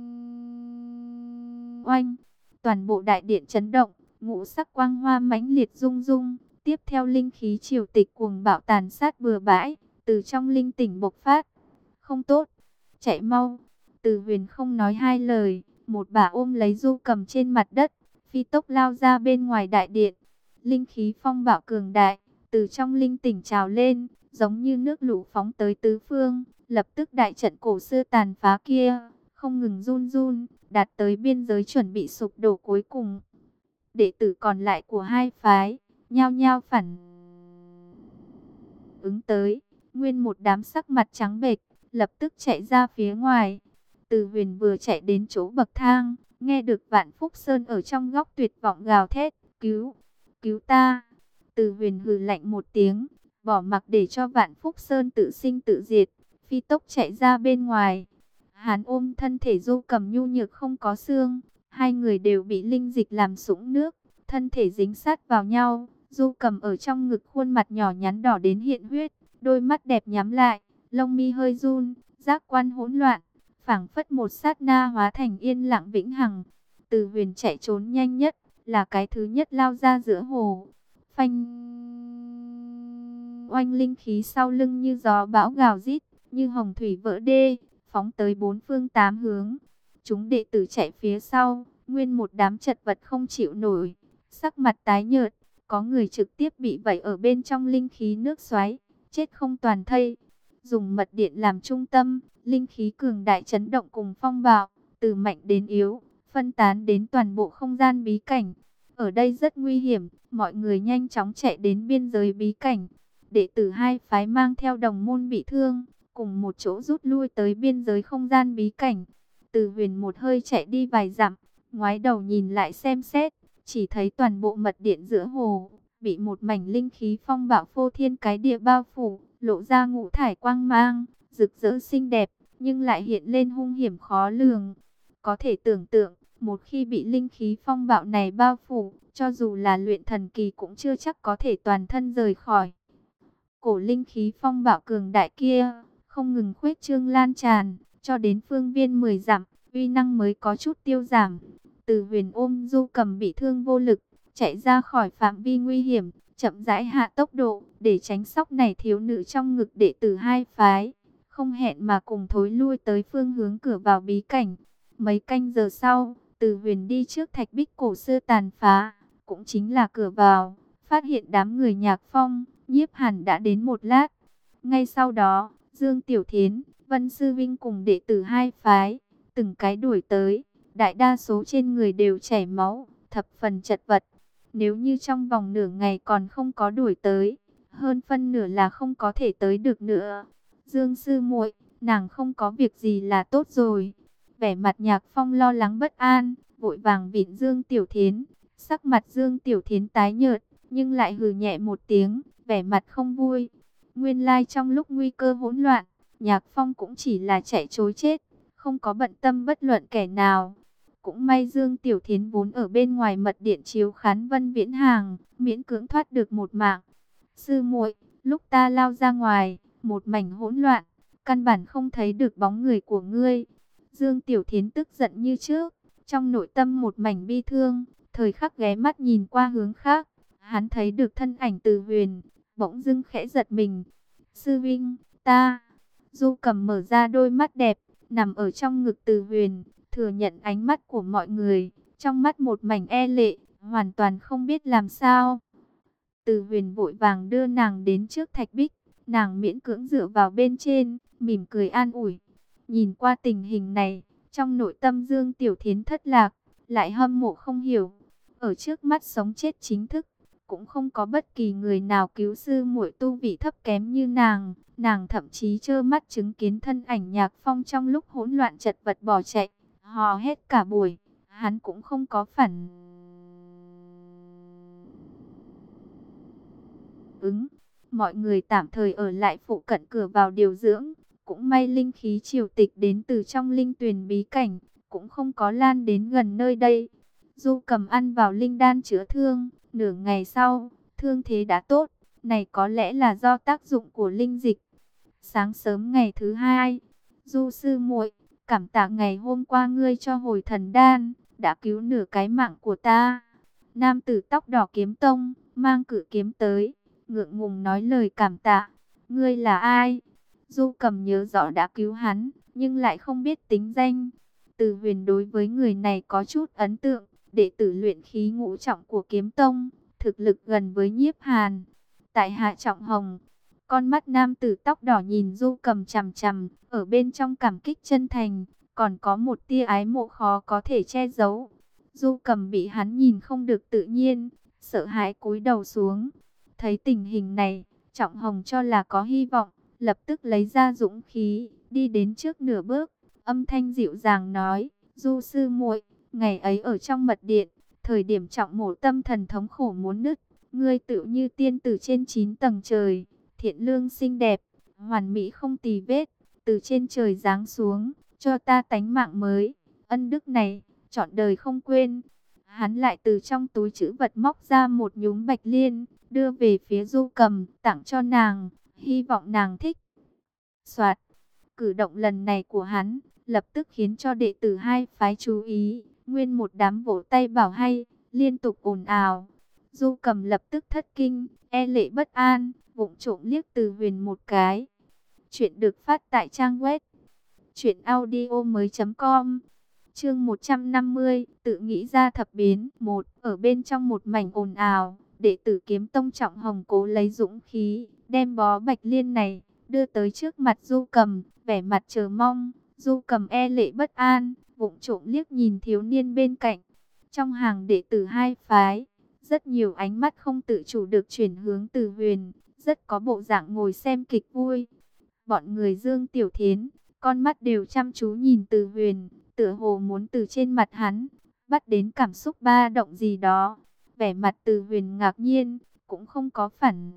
oanh, toàn bộ đại điện chấn động, ngũ sắc quang hoa mãnh liệt rung rung, tiếp theo linh khí triều tịch cuồng bạo tàn sát bừa bãi, từ trong linh tỉnh bộc phát. Không tốt, chạy mau. Từ Huyền không nói hai lời, một bà ôm lấy Du Cầm trên mặt đất, phi tốc lao ra bên ngoài đại điện. Linh khí phong bạo cường đại, từ trong linh tỉnh trào lên, giống như nước lũ phóng tới tứ phương. Lập tức đại trận cổ xưa tàn phá kia, không ngừng run run, đạt tới biên giới chuẩn bị sụp đổ cuối cùng. Đệ tử còn lại của hai phái, nhao nhao phản ứng tới, nguyên một đám sắc mặt trắng bệch, lập tức chạy ra phía ngoài. Từ Huyền vừa chạy đến chỗ bậc thang, nghe được Vạn Phúc Sơn ở trong góc tuyệt vọng gào thét, cứu, cứu ta. Từ Huyền hừ lạnh một tiếng, bỏ mặc để cho Vạn Phúc Sơn tự sinh tự diệt, phi tốc chạy ra bên ngoài. Hắn ôm thân thể Du Cầm nhu nhược không có xương, hai người đều bị linh dịch làm sũng nước, thân thể dính sát vào nhau. Du Cầm ở trong ngực, khuôn mặt nhỏ nhắn đỏ đến hiện huyết, đôi mắt đẹp nhắm lại, lông mi hơi run, giác quan hỗn loạn, phảng phất một sát na hóa thành yên lặng vĩnh hằng. Từ Huyền chạy trốn nhanh nhất, là cái thứ nhất lao ra giữa hồ. Phanh oanh, linh khí sau lưng như gió bão gào rít, như hồng thủy vỡ đê, phóng tới bốn phương tám hướng. Chúng đệ tử chạy phía sau, nguyên một đám chật vật không chịu nổi, sắc mặt tái nhợt, có người trực tiếp bị vẩy ở bên trong linh khí nước xoáy, chết không toàn thây. Dùng mật điện làm trung tâm, linh khí cường đại chấn động cùng phong bạo, từ mạnh đến yếu, phân tán đến toàn bộ không gian bí cảnh. Ở đây rất nguy hiểm, mọi người nhanh chóng chạy đến biên giới bí cảnh. Đệ tử hai phái mang theo đồng môn bị thương, cùng một chỗ rút lui tới biên giới không gian bí cảnh. Từ Huyền một hơi chạy đi vài dặm, ngoái đầu nhìn lại xem xét, chỉ thấy toàn bộ mật điện giữa hồ bị một mảnh linh khí phong bạo phô thiên cái địa bao phủ, lộ ra ngũ thải quang mang, rực rỡ xinh đẹp, nhưng lại hiện lên hung hiểm khó lường. Có thể tưởng tượng, một khi bị linh khí phong bạo này bao phủ, cho dù là luyện thần kỳ cũng chưa chắc có thể toàn thân rời khỏi. Cổ linh khí phong bạo cường đại kia, không ngừng khuếch trương lan tràn, cho đến phương viên mười dặm, uy năng mới có chút tiêu giảm. Từ Huyền ôm Du Cầm bị thương vô lực, chạy ra khỏi phạm vi nguy hiểm, chậm rãi hạ tốc độ, để tránh sóc này thiếu nữ trong ngực đệ tử hai phái. Không hẹn mà cùng thối lui tới phương hướng cửa vào bí cảnh. Mấy canh giờ sau, Từ Huyền đi trước thạch bích cổ xưa tàn phá, cũng chính là cửa vào, phát hiện đám người Nhạc Phong, Nhiếp Hàn đã đến một lát. Ngay sau đó, Dương Tiểu Thiến, Vân Sư Vinh cùng đệ tử hai phái, từng cái đuổi tới. Đại đa số trên người đều chảy máu, thập phần chật vật. Nếu như trong vòng nửa ngày còn không có đuổi tới, hơn phân nửa là không có thể tới được nữa. Dương sư muội, nàng không có việc gì là tốt rồi. Vẻ mặt Nhạc Phong lo lắng bất an, vội vàng vịn Dương Tiểu Thiến. Sắc mặt Dương Tiểu Thiến tái nhợt, nhưng lại hừ nhẹ một tiếng, vẻ mặt không vui. Nguyên lai trong lúc nguy cơ hỗn loạn, Nhạc Phong cũng chỉ là chạy trối chết, không có bận tâm bất luận kẻ nào. Cũng may Dương Tiểu Thiến vốn ở bên ngoài mật điện chiếu khán Vân Viễn Hàng, miễn cưỡng thoát được một mạng. Sư muội, lúc ta lao ra ngoài, một mảnh hỗn loạn, căn bản không thấy được bóng người của ngươi. Dương Tiểu Thiến tức giận như trước, trong nội tâm một mảnh bi thương, thời khắc ghé mắt nhìn qua hướng khác, hắn thấy được thân ảnh Từ Huyền, bỗng dưng khẽ giật mình. Sư Vinh, ta. Du Cầm mở ra đôi mắt đẹp, nằm ở trong ngực Từ Huyền, thừa nhận ánh mắt của mọi người, trong mắt một mảnh e lệ, hoàn toàn không biết làm sao. Từ Huyền vội vàng đưa nàng đến trước thạch bích, nàng miễn cưỡng dựa vào bên trên, mỉm cười an ủi. Nhìn qua tình hình này, trong nội tâm Dương Tiểu Thiến thất lạc, lại hâm mộ không hiểu. Ở trước mắt sống chết chính thức, cũng không có bất kỳ người nào cứu sư muội tu vị thấp kém như nàng. Nàng thậm chí trơ mắt chứng kiến thân ảnh Nhạc Phong trong lúc hỗn loạn chật vật bỏ chạy, hò hét cả buổi, hắn cũng không có phản ứng. Mọi người tạm thời ở lại phụ cận cửa vào điều dưỡng. Cũng may linh khí triều tịch đến từ trong linh tuyền bí cảnh, cũng không có lan đến gần nơi đây. Du Cầm ăn vào linh đan chữa thương, nửa ngày sau, thương thế đã tốt. Này có lẽ là do tác dụng của linh dịch. Sáng sớm ngày thứ hai, Du sư muội, cảm tạ ngày hôm qua ngươi cho hồi thần đan, đã cứu nửa cái mạng của ta. Nam tử tóc đỏ kiếm tông, mang cự kiếm tới, ngượng ngùng nói lời cảm tạ. Ngươi là ai? Du Cầm nhớ rõ đã cứu hắn, nhưng lại không biết tính danh. Từ Huyền đối với người này có chút ấn tượng, đệ tử luyện khí ngũ trọng của kiếm tông, thực lực gần với Nhiếp Hàn. Tại hạ Trọng Hồng. Con mắt nam tử tóc đỏ nhìn Du Cầm chằm chằm, ở bên trong cảm kích chân thành, còn có một tia ái mộ khó có thể che giấu. Du Cầm bị hắn nhìn không được tự nhiên, sợ hãi cúi đầu xuống. Thấy tình hình này, Trọng Hồng cho là có hy vọng, lập tức lấy ra dũng khí, đi đến trước nửa bước, âm thanh dịu dàng nói: Du sư muội, ngày ấy ở trong mật điện, thời điểm Trọng mổ tâm thần thống khổ muốn nứt, ngươi tựu như tiên tử trên chín tầng trời, thiện lương xinh đẹp, hoàn mỹ không tì vết, từ trên trời giáng xuống, cho ta tánh mạng mới. Ân đức này, trọn đời không quên. Hắn lại từ trong túi trữ vật móc ra một nhúm bạch liên, đưa về phía Du Cầm, tặng cho nàng, hy vọng nàng thích. Soạt, cử động lần này của hắn, lập tức khiến cho đệ tử hai phái chú ý, nguyên một đám vỗ tay bảo hay, liên tục ồn ào. Du Cầm lập tức thất kinh, e lệ bất an, vụng trộm liếc Từ Huyền một cái. Chuyện được phát tại trang web truyện audio mới chấm com. Chương một trăm năm mươi, tự nghĩ ra thập biến. Một, ở bên trong một mảnh ồn ào, đệ tử Kiếm Tông Trọng Hồng cố lấy dũng khí, đem bó bạch liên này đưa tới trước mặt Du Cầm, vẻ mặt chờ mong. Du Cầm e lệ bất an, vụng trộm liếc nhìn thiếu niên bên cạnh. Trong hàng đệ tử hai phái, rất nhiều ánh mắt không tự chủ được chuyển hướng Từ Huyền, rất có bộ dạng ngồi xem kịch vui. Bọn người Dương Tiểu Thiến, con mắt đều chăm chú nhìn Từ Huyền, tựa hồ muốn từ trên mặt hắn bắt đến cảm xúc ba động gì đó. Vẻ mặt Từ Huyền ngạc nhiên, cũng không có phản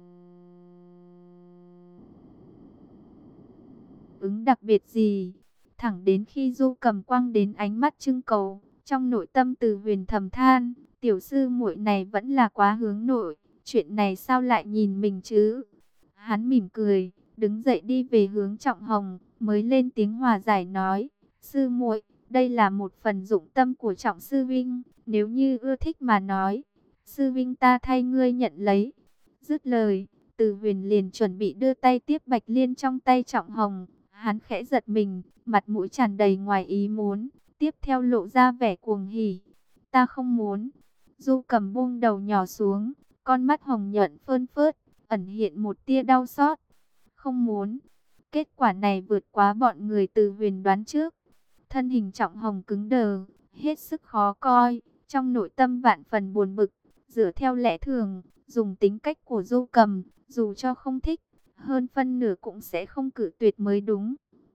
ứng đặc biệt gì. Thẳng đến khi Du Cầm quăng đến ánh mắt trưng cầu, trong nội tâm Từ Huyền thầm than, tiểu sư muội này vẫn là quá hướng nội, chuyện này sao lại nhìn mình chứ? Hắn mỉm cười, đứng dậy đi về hướng Trọng Hồng, mới lên tiếng hòa giải nói, sư muội, đây là một phần dụng tâm của Trọng sư vinh, nếu như ưa thích mà nói, sư vinh ta thay ngươi nhận lấy. Dứt lời, Từ Huyền liền chuẩn bị đưa tay tiếp Bạch Liên trong tay Trọng Hồng. Hắn khẽ giật mình, mặt mũi tràn đầy ngoài ý muốn, tiếp theo lộ ra vẻ cuồng hỉ. Ta không muốn. Du Cầm buông đầu nhỏ xuống, con mắt hồng nhuận phơn phớt, ẩn hiện một tia đau xót. Không muốn. Kết quả này vượt quá bọn người Từ Huyền đoán trước. Thân hình Trọng Hồng cứng đờ, hết sức khó coi, trong nội tâm vạn phần buồn bực. Dựa theo lẽ thường, dùng tính cách của Du Cầm, dù cho không thích, hơn phân nửa cũng sẽ không cự tuyệt mới đúng.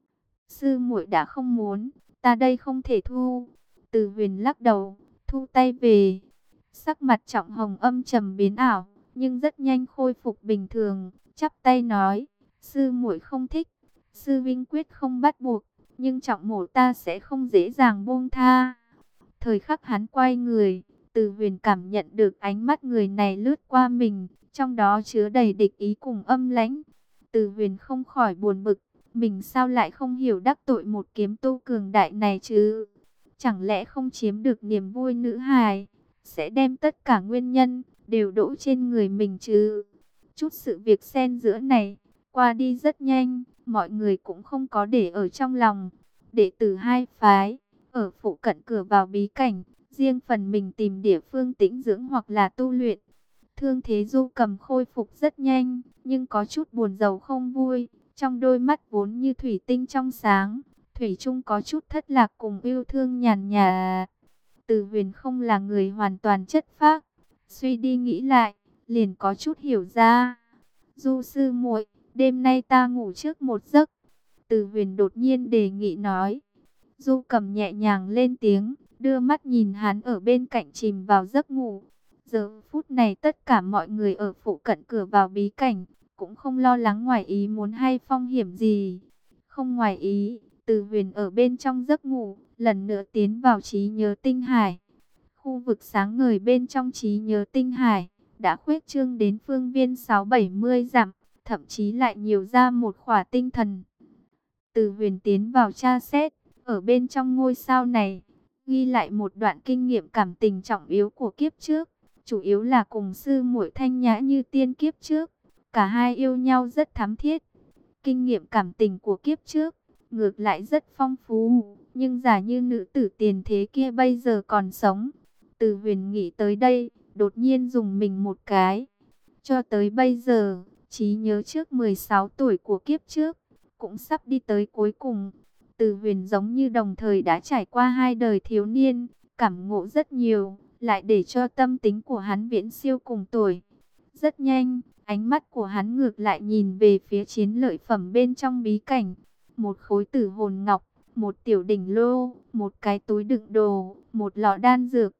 Sư muội đã không muốn, ta đây không thể thu. Từ Huyền lắc đầu, thu tay về. Sắc mặt Trọng Hồng âm trầm biến ảo, nhưng rất nhanh khôi phục bình thường, chắp tay nói, sư muội không thích, sư vinh quyết không bắt buộc, nhưng Trọng mổ ta sẽ không dễ dàng buông tha. Thời khắc hắn quay người, Từ Huyền cảm nhận được ánh mắt người này lướt qua mình, trong đó chứa đầy địch ý cùng âm lãnh. Từ Huyền không khỏi buồn bực, mình sao lại không hiểu đắc tội một kiếm tu cường đại này chứ? Chẳng lẽ không chiếm được niềm vui nữ hài, sẽ đem tất cả nguyên nhân đều đổ trên người mình chứ? Chút sự việc xen giữa này qua đi rất nhanh, mọi người cũng không có để ở trong lòng. Đệ tử hai phái ở phụ cận cửa vào bí cảnh, riêng phần mình tìm địa phương tĩnh dưỡng hoặc là tu luyện. Thương thế Du Cầm khôi phục rất nhanh, nhưng có chút buồn rầu không vui. Trong đôi mắt vốn như thủy tinh trong sáng, thủy chung có chút thất lạc cùng yêu thương nhàn nhạt. Từ Huyền không là người hoàn toàn chất phác, suy đi nghĩ lại, liền có chút hiểu ra. Du sư muội, đêm nay ta ngủ trước một giấc. Từ Huyền đột nhiên đề nghị nói. Du Cầm nhẹ nhàng lên tiếng, đưa mắt nhìn hắn ở bên cạnh chìm vào giấc ngủ. Giờ phút này tất cả mọi người ở phụ cận cửa vào bí cảnh cũng không lo lắng ngoài ý muốn hay phong hiểm gì. Không ngoài ý, Từ Huyền ở bên trong giấc ngủ, lần nữa tiến vào trí nhớ tinh hải. Khu vực sáng ngời bên trong trí nhớ tinh hải đã khuếch trương đến phương viên sáu bảy mươi dặm, thậm chí lại nhiều ra một khỏa tinh thần. Từ Huyền tiến vào tra xét, ở bên trong ngôi sao này, ghi lại một đoạn kinh nghiệm cảm tình trọng yếu của kiếp trước, chủ yếu là cùng sư muội Thanh Nhã Như Tiên kiếp trước, cả hai yêu nhau rất thắm thiết. Kinh nghiệm cảm tình của kiếp trước, ngược lại rất phong phú, nhưng giả như nữ tử tiền thế kia bây giờ còn sống. Từ Huyền nghĩ tới đây, đột nhiên dùng mình một cái. Cho tới bây giờ, trí nhớ trước mười sáu tuổi của kiếp trước, cũng sắp đi tới cuối cùng. Từ Huyền giống như đồng thời đã trải qua hai đời thiếu niên, cảm ngộ rất nhiều, lại để cho tâm tính của hắn viễn siêu cùng tuổi. Rất nhanh, ánh mắt của hắn ngược lại nhìn về phía chiến lợi phẩm bên trong bí cảnh. Một khối tử hồn ngọc, một tiểu đỉnh lô, một cái túi đựng đồ, một lọ đan dược.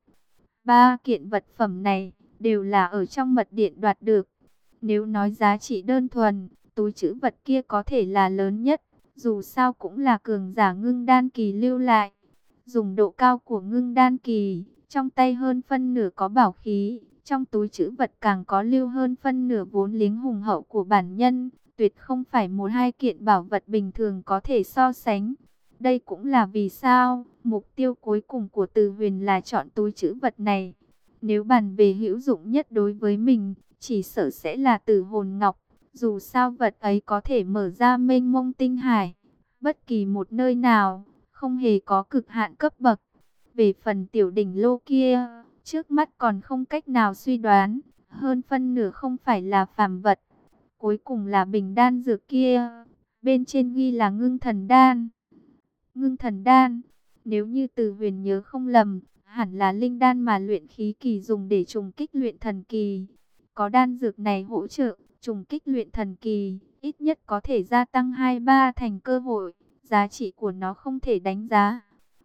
Ba kiện vật phẩm này đều là ở trong mật điện đoạt được. Nếu nói giá trị đơn thuần, túi trữ vật kia có thể là lớn nhất. Dù sao cũng là cường giả ngưng đan kỳ lưu lại. Dùng độ cao của ngưng đan kỳ, trong tay hơn phân nửa có bảo khí, trong túi trữ vật càng có lưu hơn phân nửa vốn liếng hùng hậu của bản nhân. Tuyệt không phải một hai kiện bảo vật bình thường có thể so sánh. Đây cũng là vì sao mục tiêu cuối cùng của Từ Huyền là chọn túi trữ vật này. Nếu bàn về hữu dụng nhất đối với mình, chỉ sợ sẽ là Tử Hồn Ngọc. Dù sao vật ấy có thể mở ra mênh mông tinh hải, bất kỳ một nơi nào, không hề có cực hạn cấp bậc. Về phần tiểu đỉnh lô kia, trước mắt còn không cách nào suy đoán, hơn phân nửa không phải là phàm vật. Cuối cùng là bình đan dược kia, bên trên ghi là ngưng thần đan. Ngưng thần đan, nếu như Từ Huyền nhớ không lầm, hẳn là linh đan mà luyện khí kỳ dùng để trùng kích luyện thần kỳ. Có đan dược này hỗ trợ, trùng kích luyện thần kỳ, ít nhất có thể gia tăng hai ba thành cơ hội, giá trị của nó không thể đánh giá.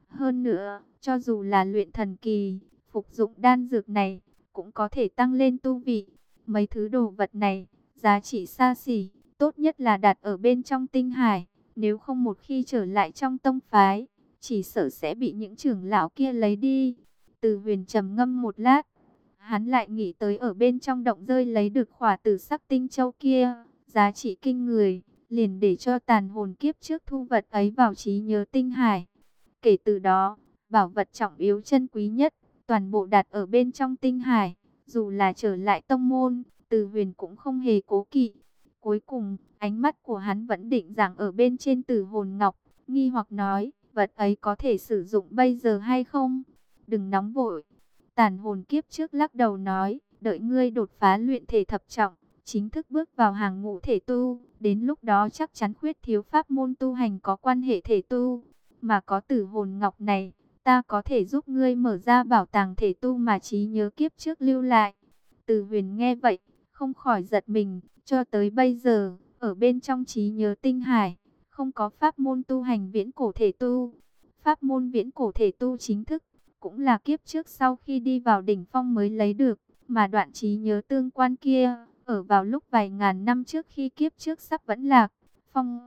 Hơn nữa, cho dù là luyện thần kỳ, phục dụng đan dược này cũng có thể tăng lên tu vị. Mấy thứ đồ vật này, giá trị xa xỉ, tốt nhất là đặt ở bên trong tinh hải. Nếu không một khi trở lại trong tông phái, chỉ sợ sẽ bị những trưởng lão kia lấy đi. Từ Huyền trầm ngâm một lát, hắn lại nghĩ tới ở bên trong động rơi lấy được khỏa tử sắc tinh châu kia, giá trị kinh người, liền để cho tàn hồn kiếp trước thu vật ấy vào trí nhớ tinh hải. Kể từ đó, bảo vật trọng yếu chân quý nhất, toàn bộ đặt ở bên trong tinh hải, dù là trở lại tông môn, Từ Huyền cũng không hề cố kỵ. Cuối cùng, ánh mắt của hắn vẫn định rằng ở bên trên Tử Hồn Ngọc, nghi hoặc nói, vật ấy có thể sử dụng bây giờ hay không? Đừng nóng vội. Tàn hồn kiếp trước lắc đầu nói, đợi ngươi đột phá luyện thể thập trọng, chính thức bước vào hàng ngũ thể tu, đến lúc đó chắc chắn khuyết thiếu pháp môn tu hành có quan hệ thể tu, mà có Tử Hồn Ngọc này, ta có thể giúp ngươi mở ra bảo tàng thể tu mà trí nhớ kiếp trước lưu lại. Từ Huyền nghe vậy, không khỏi giật mình, cho tới bây giờ, ở bên trong trí nhớ tinh hải, không có pháp môn tu hành viễn cổ thể tu. Pháp môn viễn cổ thể tu chính thức, cũng là kiếp trước sau khi đi vào đỉnh phong mới lấy được, mà đoạn trí nhớ tương quan kia, ở vào lúc vài ngàn năm trước khi kiếp trước sắp vẫn lạc, phong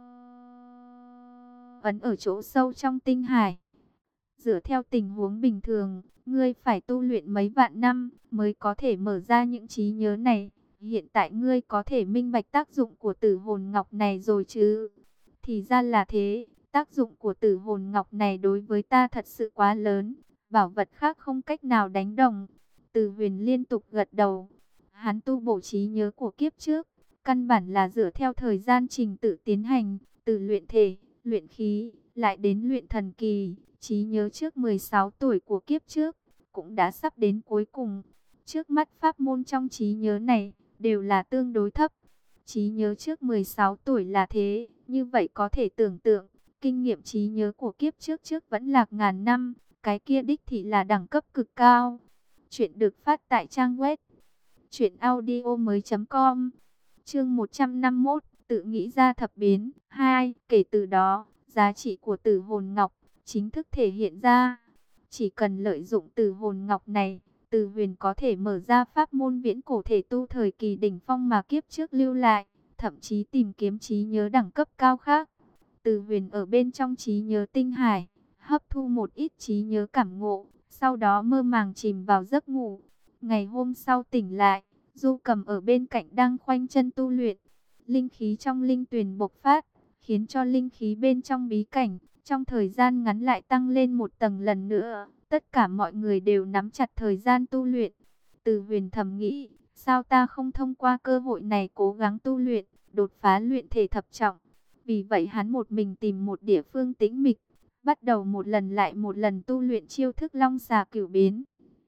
ấn ở chỗ sâu trong tinh hải. Dựa theo tình huống bình thường, ngươi phải tu luyện mấy vạn năm mới có thể mở ra những trí nhớ này. Hiện tại ngươi có thể minh bạch tác dụng của Tử Hồn Ngọc này rồi chứ? Thì ra là thế, tác dụng của Tử Hồn Ngọc này đối với ta thật sự quá lớn, bảo vật khác không cách nào đánh đồng. Từ Huyền liên tục gật đầu. Hắn tu bổ trí nhớ của kiếp trước, căn bản là dựa theo thời gian trình tự tiến hành, từ luyện thể, luyện khí, lại đến luyện thần kỳ. Trí nhớ trước mười sáu tuổi của kiếp trước cũng đã sắp đến cuối cùng. Trước mắt pháp môn trong trí nhớ này đều là tương đối thấp. Trí nhớ trước mười sáu tuổi là thế, như vậy có thể tưởng tượng, kinh nghiệm trí nhớ của kiếp trước trước vẫn lạc ngàn năm, cái kia đích thị là đẳng cấp cực cao. Chuyện được phát tại trang web truyện audio mới chấm com. Chương một trăm năm mươi mốt, tự nghĩ ra thập biến. Hai, kể từ đó, giá trị của Tử Hồn Ngọc chính thức thể hiện ra. Chỉ cần lợi dụng Tử Hồn Ngọc này, Từ Huyền có thể mở ra pháp môn viễn cổ thể tu thời kỳ đỉnh phong mà kiếp trước lưu lại, thậm chí tìm kiếm trí nhớ đẳng cấp cao khác. Từ Huyền ở bên trong trí nhớ tinh hải, hấp thu một ít trí nhớ cảm ngộ, sau đó mơ màng chìm vào giấc ngủ. Ngày hôm sau tỉnh lại, Du Cầm ở bên cạnh đang khoanh chân tu luyện. Linh khí trong linh tuyền bộc phát, khiến cho linh khí bên trong bí cảnh trong thời gian ngắn lại tăng lên một tầng lần nữa. Tất cả mọi người đều nắm chặt thời gian tu luyện. Từ Huyền thầm nghĩ, sao ta không thông qua cơ hội này cố gắng tu luyện, đột phá luyện thể thập trọng. Vì vậy hắn một mình tìm một địa phương tĩnh mịch, bắt đầu một lần lại một lần tu luyện chiêu thức long xà cửu biến.